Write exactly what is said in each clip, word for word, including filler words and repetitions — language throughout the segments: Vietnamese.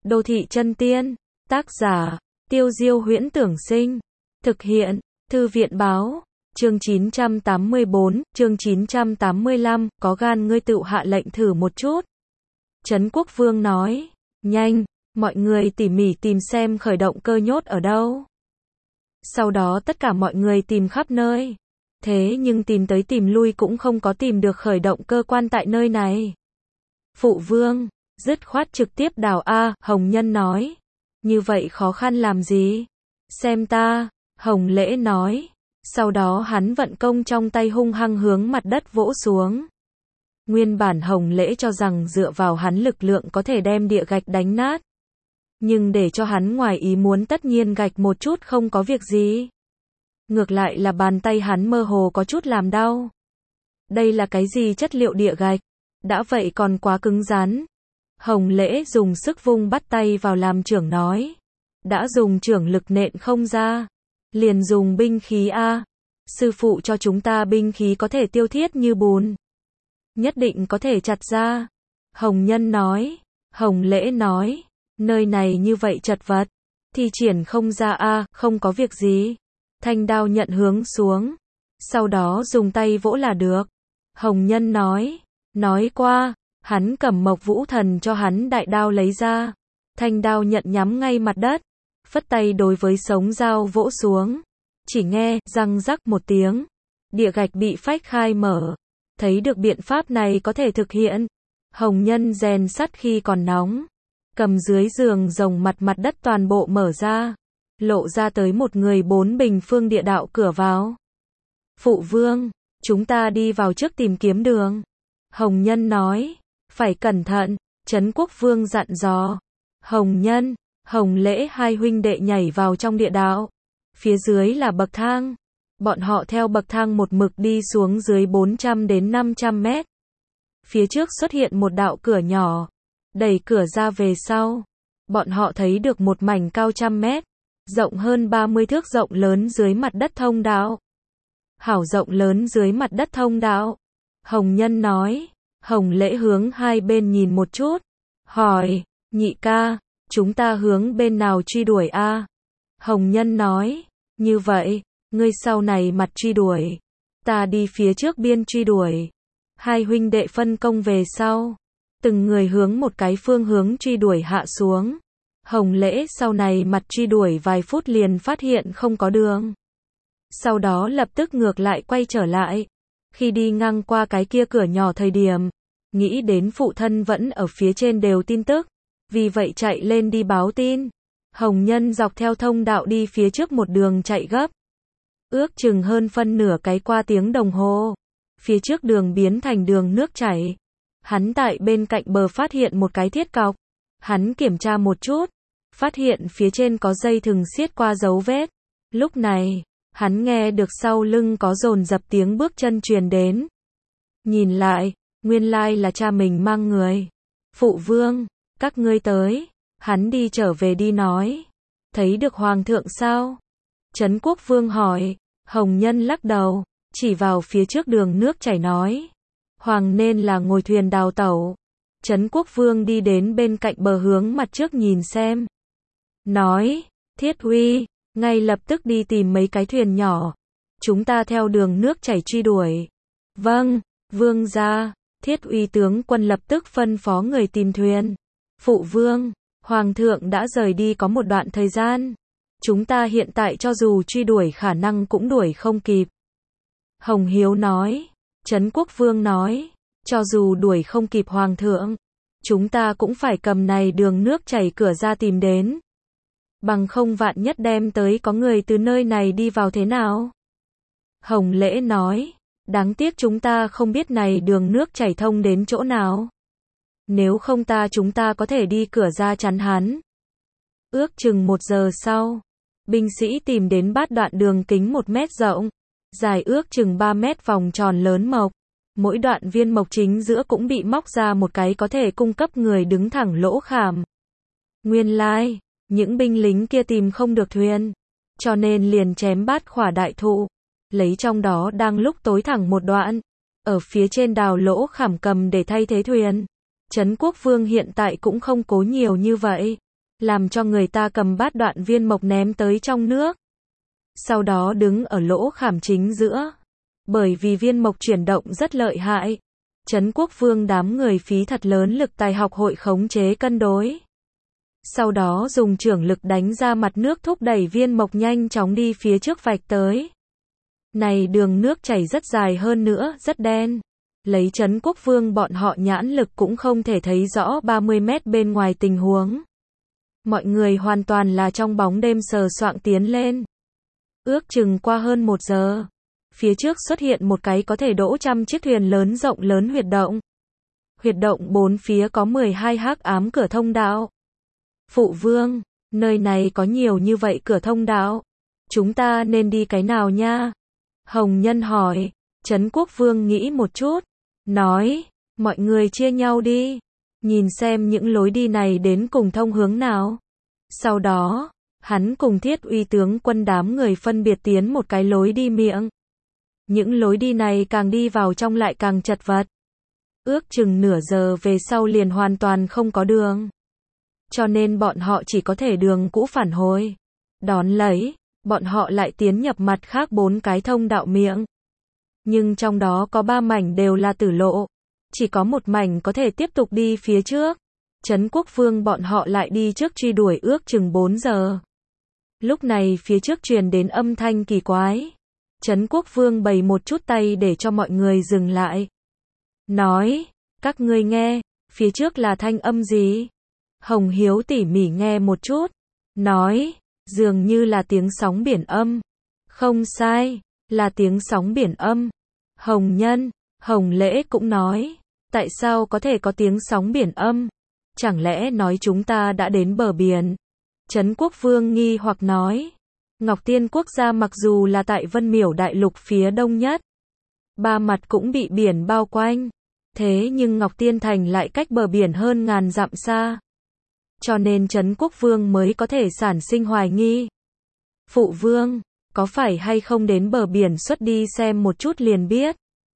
Đô thị chân tiên. Tác giả, Tiêu Diêu Huyễn Tưởng Sinh. Thực hiện, Thư viện Báo. Chương chín trăm tám mươi bốn, chương chín trăm tám mươi lăm, có gan ngươi tự hạ lệnh thử một chút. Trấn Quốc Vương nói, nhanh, mọi người tỉ mỉ tìm xem khởi động cơ nhốt ở đâu. Sau đó tất cả mọi người tìm khắp nơi. Thế nhưng tìm tới tìm lui cũng không có tìm được khởi động cơ quan tại nơi này. Phụ vương, dứt khoát trực tiếp đào A, Hồng Nhân nói. Như vậy khó khăn làm gì? Xem ta, Hồng Lễ nói. Sau đó hắn vận công trong tay hung hăng hướng mặt đất vỗ xuống. Nguyên bản Hồng Lễ cho rằng dựa vào hắn lực lượng có thể đem địa gạch đánh nát. Nhưng để cho hắn ngoài ý muốn tất nhiên gạch một chút không có việc gì. Ngược lại là bàn tay hắn mơ hồ có chút làm đau. Đây là cái gì chất liệu địa gạch? Đã vậy còn quá cứng rắn. Hồng Lễ dùng sức vung bắt tay vào làm trưởng nói. Đã dùng trưởng lực nện không ra. Liền dùng binh khí A. Sư phụ cho chúng ta binh khí có thể tiêu thiết như bùn. Nhất định có thể chặt ra. Hồng Nhân nói. Hồng Lễ nói. Nơi này như vậy chật vật. Thi triển không ra A, không có việc gì. Thanh đao nhận hướng xuống. Sau đó dùng tay vỗ là được. Hồng Nhân nói. Nói qua. Hắn cầm Mộc Vũ Thần cho hắn đại đao lấy ra. Thanh đao nhận nhắm ngay mặt đất. Phất tay đối với sống dao vỗ xuống. Chỉ nghe, răng rắc một tiếng. Địa gạch bị phách khai mở. Thấy được biện pháp này có thể thực hiện. Hồng Nhân rèn sắt khi còn nóng. Cầm dưới giường rồng mặt mặt đất toàn bộ mở ra. Lộ ra tới một người bốn bình phương địa đạo cửa vào. Phụ vương, chúng ta đi vào trước tìm kiếm đường. Hồng Nhân nói. Phải cẩn thận, Trấn Quốc Vương dặn dò. Hồng Nhân, Hồng Lễ hai huynh đệ nhảy vào trong địa đạo. Phía dưới là bậc thang. Bọn họ theo bậc thang một mực đi xuống dưới bốn trăm đến năm trăm mét. Phía trước xuất hiện một đạo cửa nhỏ. Đẩy cửa ra về sau. Bọn họ thấy được một mảnh cao trăm mét. Rộng hơn ba mươi thước rộng lớn dưới mặt đất thông đạo. Hảo rộng lớn dưới mặt đất thông đạo. Hồng Nhân nói. Hồng Lễ hướng hai bên nhìn một chút. Hỏi, nhị ca, chúng ta hướng bên nào truy đuổi a? Hồng Nhân nói, như vậy, ngươi sau này mặt truy đuổi. Ta đi phía trước biên truy đuổi. Hai huynh đệ phân công về sau. Từng người hướng một cái phương hướng truy đuổi hạ xuống. Hồng Lễ sau này mặt truy đuổi vài phút liền phát hiện không có đường. Sau đó lập tức ngược lại quay trở lại. Khi đi ngang qua cái kia cửa nhỏ thời điểm, nghĩ đến phụ thân vẫn ở phía trên đều tin tức, vì vậy chạy lên đi báo tin. Hồng Nhân dọc theo thông đạo đi phía trước một đường chạy gấp. Ước chừng hơn phân nửa cái qua tiếng đồng hồ. Phía trước đường biến thành đường nước chảy. Hắn tại bên cạnh bờ phát hiện một cái thiết cọc. Hắn kiểm tra một chút, phát hiện phía trên có dây thừng xiết qua dấu vết. Lúc này, hắn nghe được sau lưng có dồn dập tiếng bước chân truyền đến. Nhìn lại, nguyên lai là cha mình mang người. Phụ vương, các ngươi tới. Hắn đi trở về đi nói. Thấy được hoàng thượng sao? Trấn Quốc Vương hỏi. Hồng Nhân lắc đầu, chỉ vào phía trước đường nước chảy nói. Hoàng nên là ngồi thuyền đào tẩu. Trấn Quốc Vương đi đến bên cạnh bờ hướng mặt trước nhìn xem. Nói, Thiết Uy, ngay lập tức đi tìm mấy cái thuyền nhỏ. Chúng ta theo đường nước chảy truy đuổi. Vâng, vương gia. Thiết Uy tướng quân lập tức phân phó người tìm thuyền. Phụ vương, hoàng thượng đã rời đi có một đoạn thời gian. Chúng ta hiện tại cho dù truy đuổi khả năng cũng đuổi không kịp. Hồng Hiếu nói. Trấn Quốc Vương nói. Cho dù đuổi không kịp hoàng thượng, chúng ta cũng phải cầm này đường nước chảy cửa ra tìm đến. Bằng không vạn nhất đem tới có người từ nơi này đi vào thế nào? Hồng Lễ nói. Đáng tiếc chúng ta không biết này đường nước chảy thông đến chỗ nào. Nếu không ta chúng ta có thể đi cửa ra chắn hắn. Ước chừng một giờ sau, binh sĩ tìm đến bát đoạn đường kính một mét rộng, dài ước chừng ba mét vòng tròn lớn mộc. Mỗi đoạn viên mộc chính giữa cũng bị móc ra một cái có thể cung cấp người đứng thẳng lỗ khảm. Nguyên lai, những binh lính kia tìm không được thuyền, cho nên liền chém bát khỏa đại thụ. Lấy trong đó đang lúc tối thẳng một đoạn, ở phía trên đào lỗ khảm cầm để thay thế thuyền. Trấn Quốc Vương hiện tại cũng không cố nhiều như vậy. làm cho người ta cầm bát Đoạn Viên Mộc ném tới trong nước. Sau đó đứng ở lỗ khảm chính giữa. Bởi vì viên mộc chuyển động rất lợi hại, Trấn Quốc Vương đám người phí thật lớn lực tài học hội khống chế cân đối. Sau đó dùng trưởng lực đánh ra mặt nước thúc đẩy viên mộc nhanh chóng đi phía trước vạch tới. Này đường nước chảy rất dài hơn nữa, rất đen. Lấy Trấn Quốc Vương bọn họ nhãn lực cũng không thể thấy rõ ba mươi mét bên ngoài tình huống. Mọi người hoàn toàn là trong bóng đêm sờ soạng tiến lên. Ước chừng qua hơn một giờ. Phía trước xuất hiện một cái có thể đỗ trăm chiếc thuyền lớn rộng lớn huyệt động. Huyệt động bốn phía có mười hai hắc ám cửa thông đạo. Phụ vương, nơi này có nhiều như vậy cửa thông đạo. Chúng ta nên đi cái nào nha? Hồng Nhân hỏi. Trấn Quốc Vương nghĩ một chút. Nói, mọi người chia nhau đi. Nhìn xem những lối đi này đến cùng thông hướng nào. Sau đó, hắn cùng Thiết Uy tướng quân đám người phân biệt tiến một cái lối đi miệng. Những lối đi này càng đi vào trong lại càng chật vật. Ước chừng nửa giờ về sau liền hoàn toàn không có đường. Cho nên bọn họ chỉ có thể đường cũ phản hồi. Đón lấy, bọn họ lại tiến nhập mặt khác bốn cái thông đạo miệng. Nhưng trong đó có ba mảnh đều là tử lộ. Chỉ có một mảnh có thể tiếp tục đi phía trước. Trấn Quốc Vương bọn họ lại đi trước truy đuổi ước chừng bốn giờ. Lúc này phía trước truyền đến âm thanh kỳ quái. Trấn Quốc Vương bày một chút tay để cho mọi người dừng lại. Nói, các ngươi nghe, phía trước là thanh âm gì? Hồng Hiếu tỉ mỉ nghe một chút. Nói, dường như là tiếng sóng biển âm. Không sai, là tiếng sóng biển âm. Hồng Nhân, Hồng Lễ cũng nói, tại sao có thể có tiếng sóng biển âm? Chẳng lẽ nói chúng ta đã đến bờ biển? Trấn Quốc Vương nghi hoặc nói, Ngọc Tiên quốc gia mặc dù là tại Vân Miểu đại lục phía đông nhất, ba mặt cũng bị biển bao quanh, thế nhưng Ngọc Tiên thành lại cách bờ biển hơn ngàn dặm xa. Cho nên Trấn Quốc Vương mới có thể sản sinh hoài nghi. Phụ vương, có phải hay không đến bờ biển xuất đi xem một chút liền biết?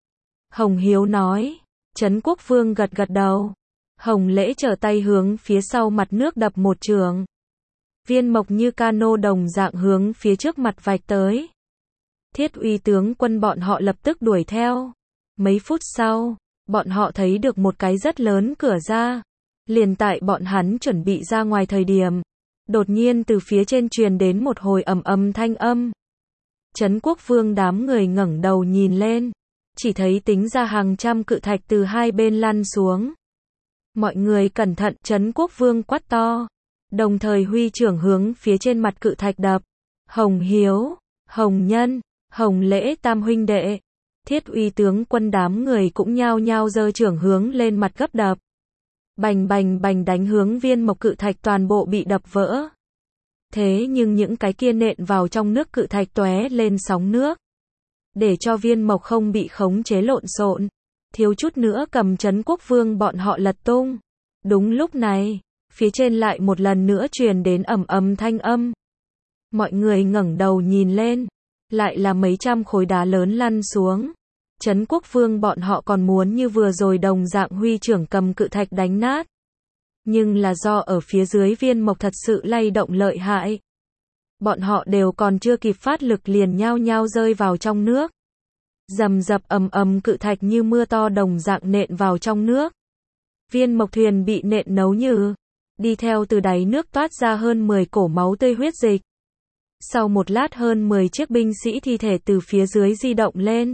Hồng Hiếu nói. Trấn Quốc Vương gật gật đầu. Hồng Lễ trở tay hướng phía sau mặt nước đập một trường. Viên mộc như cano đồng dạng hướng phía trước mặt vạch tới. Thiết Uy tướng quân bọn họ lập tức đuổi theo. Mấy phút sau, bọn họ thấy được một cái rất lớn cửa ra. Liền tại bọn hắn chuẩn bị ra ngoài thời điểm, đột nhiên từ phía trên truyền đến một hồi ầm ầm thanh âm. Trấn Quốc Vương đám người ngẩng đầu nhìn lên, chỉ thấy tính ra hàng trăm cự thạch từ hai bên lăn xuống. Mọi người cẩn thận, Trấn Quốc Vương quát to, đồng thời huy trưởng hướng phía trên mặt cự thạch đập. Hồng Hiếu, Hồng Nhân, Hồng Lễ tam huynh đệ, Thiết Uy tướng quân đám người cũng nhao nhao giơ trưởng hướng lên mặt gấp đập. Bành bành bành đánh hướng viên mộc cự thạch toàn bộ bị đập vỡ. Thế nhưng những cái kia nện vào trong nước cự thạch tóe lên sóng nước. Để cho viên mộc không bị khống chế lộn xộn, thiếu chút nữa cầm Trấn Quốc Vương bọn họ lật tung. Đúng lúc này, phía trên lại một lần nữa truyền đến ầm ầm thanh âm. Mọi người ngẩng đầu nhìn lên, lại là mấy trăm khối đá lớn lăn xuống. Trấn Quốc Vương bọn họ còn muốn như vừa rồi đồng dạng huy trưởng cầm cự thạch đánh nát. Nhưng là do ở phía dưới viên mộc thật sự lay động lợi hại. Bọn họ đều còn chưa kịp phát lực liền nhao nhao rơi vào trong nước. Rầm rập ầm ầm cự thạch như mưa to đồng dạng nện vào trong nước. Viên mộc thuyền bị nện nấu nhừ. Đi theo từ đáy nước toát ra hơn mười cổ máu tươi huyết dịch. Sau một lát hơn mười chiếc binh sĩ thi thể từ phía dưới di động lên.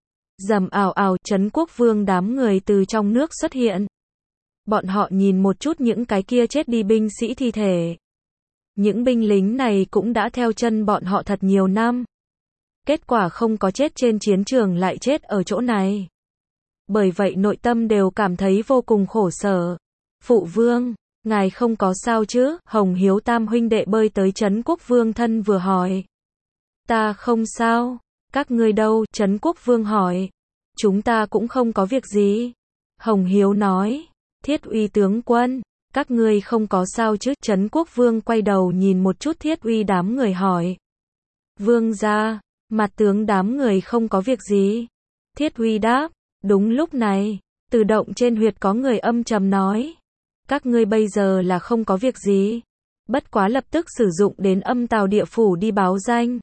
Rầm ào ào, Trấn Quốc Vương đám người từ trong nước xuất hiện. Bọn họ nhìn một chút những cái kia chết đi binh sĩ thi thể. Những binh lính này cũng đã theo chân bọn họ thật nhiều năm. Kết quả không có chết trên chiến trường lại chết ở chỗ này. Bởi vậy nội tâm đều cảm thấy vô cùng khổ sở. Phụ vương, ngài không có sao chứ? Hồng Hiếu tam huynh đệ bơi tới Trấn Quốc Vương thân vừa hỏi. Ta không sao. Các ngươi đâu? Trấn Quốc Vương hỏi. Chúng ta cũng không có việc gì. Hồng Hiếu nói. Thiết Uy tướng quân, các ngươi không có sao chứ? Trấn Quốc Vương quay đầu nhìn một chút Thiết Uy đám người hỏi. Vương gia, mặt tướng đám người không có việc gì. Thiết Uy đáp. Đúng lúc này, từ động trên huyệt có người âm trầm nói. Các ngươi bây giờ là không có việc gì. Bất quá lập tức sử dụng đến âm tào địa phủ đi báo danh.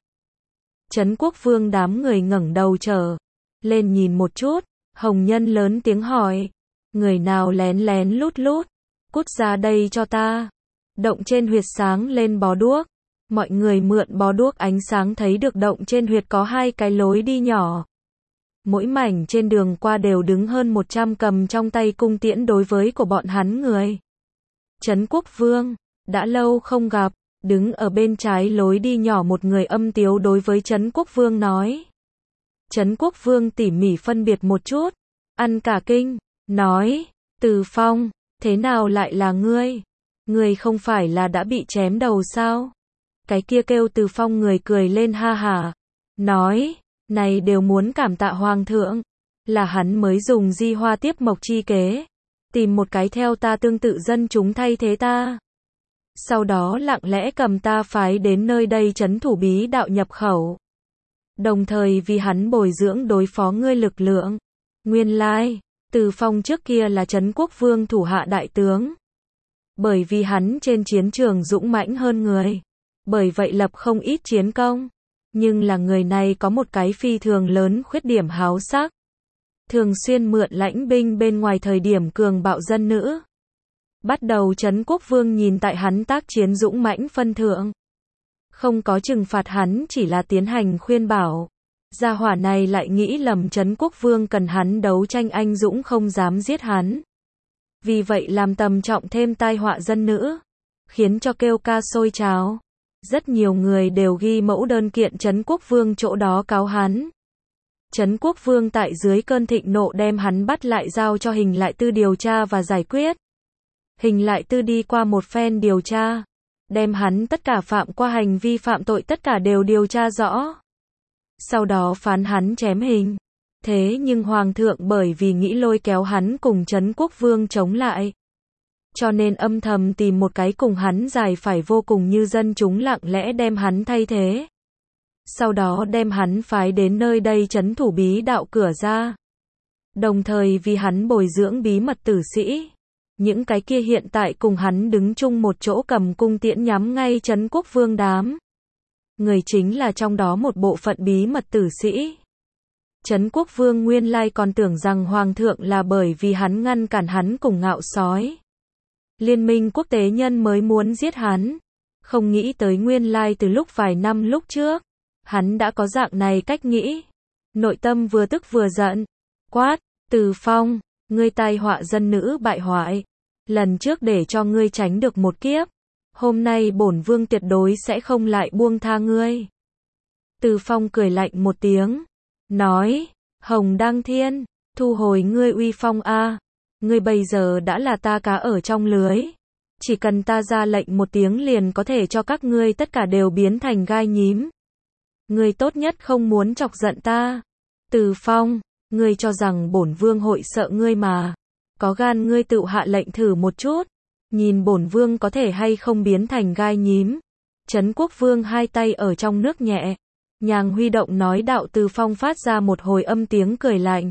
Trấn Quốc Vương đám người ngẩng đầu trở lên nhìn một chút, Hồng Nhân lớn tiếng hỏi, người nào lén lén lút lút, cút ra đây cho ta. Động trên huyệt sáng lên bó đuốc, mọi người mượn bó đuốc ánh sáng thấy được động trên huyệt có hai cái lối đi nhỏ. Mỗi mảnh trên đường qua đều đứng hơn một trăm cầm trong tay cung tiễn đối với của bọn hắn người. Trấn Quốc Vương, đã lâu không gặp, đứng ở bên trái lối đi nhỏ một người âm tiếu đối với Trấn Quốc Vương nói. Trấn Quốc Vương tỉ mỉ phân biệt một chút, ăn cả kinh, nói, Từ Phong, thế nào lại là ngươi? Ngươi không phải là đã bị chém đầu sao? Cái kia kêu Từ Phong người cười lên ha hả, nói, này đều muốn cảm tạ Hoàng thượng, là hắn mới dùng di hoa tiếp mộc chi kế, tìm một cái theo ta tương tự dân chúng thay thế ta. Sau đó lặng lẽ cầm ta phái đến nơi đây trấn thủ bí đạo nhập khẩu. Đồng thời vì hắn bồi dưỡng đối phó ngươi lực lượng. Nguyên lai, Từ Phong trước kia là Trấn Quốc Vương thủ hạ đại tướng. Bởi vì hắn trên chiến trường dũng mãnh hơn người. Bởi vậy lập không ít chiến công. Nhưng là người này có một cái phi thường lớn khuyết điểm háo sắc. Thường xuyên mượn lãnh binh bên ngoài thời điểm cường bạo dân nữ. Bắt đầu Trấn Quốc Vương nhìn tại hắn tác chiến dũng mãnh phân thượng. Không có trừng phạt hắn, chỉ là tiến hành khuyên bảo. Gia hỏa này lại nghĩ lầm Trấn Quốc Vương cần hắn đấu tranh anh dũng không dám giết hắn. Vì vậy làm tầm trọng thêm tai họa dân nữ. Khiến cho kêu ca sôi trào. Rất nhiều người đều ghi mẫu đơn kiện Trấn Quốc Vương chỗ đó cáo hắn. Trấn Quốc Vương tại dưới cơn thịnh nộ đem hắn bắt lại giao cho Hình Lại Tư điều tra và giải quyết. Hình Lại Tư đi qua một phen điều tra, đem hắn tất cả phạm qua hành vi phạm tội tất cả đều điều tra rõ. Sau đó phán hắn chém hình. Thế nhưng Hoàng thượng bởi vì nghĩ lôi kéo hắn cùng Trấn Quốc Vương chống lại. Cho nên âm thầm tìm một cái cùng hắn giải phải vô cùng như dân chúng lặng lẽ đem hắn thay thế. Sau đó đem hắn phái đến nơi đây trấn thủ bí đạo cửa ra. Đồng thời vì hắn bồi dưỡng bí mật tử sĩ. Những cái kia hiện tại cùng hắn đứng chung một chỗ cầm cung tiễn nhắm ngay Trấn Quốc Vương đám. Người chính là trong đó một bộ phận bí mật tử sĩ. Trấn Quốc Vương nguyên lai còn tưởng rằng Hoàng thượng là bởi vì hắn ngăn cản hắn cùng Ngạo Sói. Liên minh quốc tế nhân mới muốn giết hắn. Không nghĩ tới nguyên lai từ lúc vài năm lúc trước. Hắn đã có dạng này cách nghĩ. Nội tâm vừa tức vừa giận. Quát, Từ Phong, ngươi tai họa dân nữ bại hoại. Lần trước để cho ngươi tránh được một kiếp. Hôm nay bổn vương tuyệt đối sẽ không lại buông tha ngươi. Từ Phong cười lạnh một tiếng. Nói, Hồng Đăng Thiên, thu hồi ngươi uy phong a. Ngươi bây giờ đã là ta cá ở trong lưới. Chỉ cần ta ra lệnh một tiếng liền có thể cho các ngươi tất cả đều biến thành gai nhím. Ngươi tốt nhất không muốn chọc giận ta. Từ Phong, ngươi cho rằng bổn vương hội sợ ngươi mà. Có gan ngươi tự hạ lệnh thử một chút. Nhìn bổn vương có thể hay không biến thành gai nhím. Trấn Quốc Vương hai tay ở trong nước nhẹ. Nhàng huy động nói đạo. Từ Phong phát ra một hồi âm tiếng cười lạnh.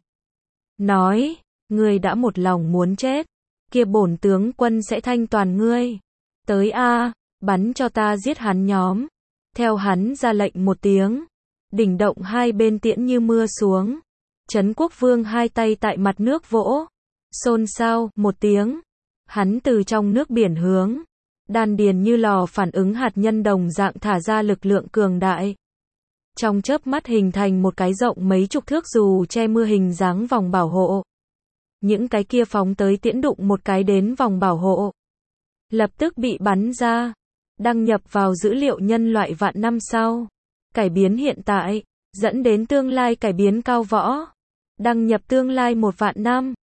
Nói, ngươi đã một lòng muốn chết. Kia bổn tướng quân sẽ thanh toàn ngươi. Tới a, bắn cho ta giết hắn nhóm. Theo hắn ra lệnh một tiếng. Đỉnh động hai bên tiễn như mưa xuống. Trấn Quốc Vương hai tay tại mặt nước vỗ. Xôn xao, một tiếng. Hắn từ trong nước biển hướng. Đan điền như lò phản ứng hạt nhân đồng dạng thả ra lực lượng cường đại. Trong chớp mắt hình thành một cái rộng mấy chục thước dù che mưa hình dáng vòng bảo hộ. Những cái kia phóng tới tiễn đụng một cái đến vòng bảo hộ. Lập tức bị bắn ra. Đăng nhập vào dữ liệu nhân loại vạn năm sau. Cải biến hiện tại. Dẫn đến tương lai cải biến cao võ. Đăng nhập tương lai một vạn năm.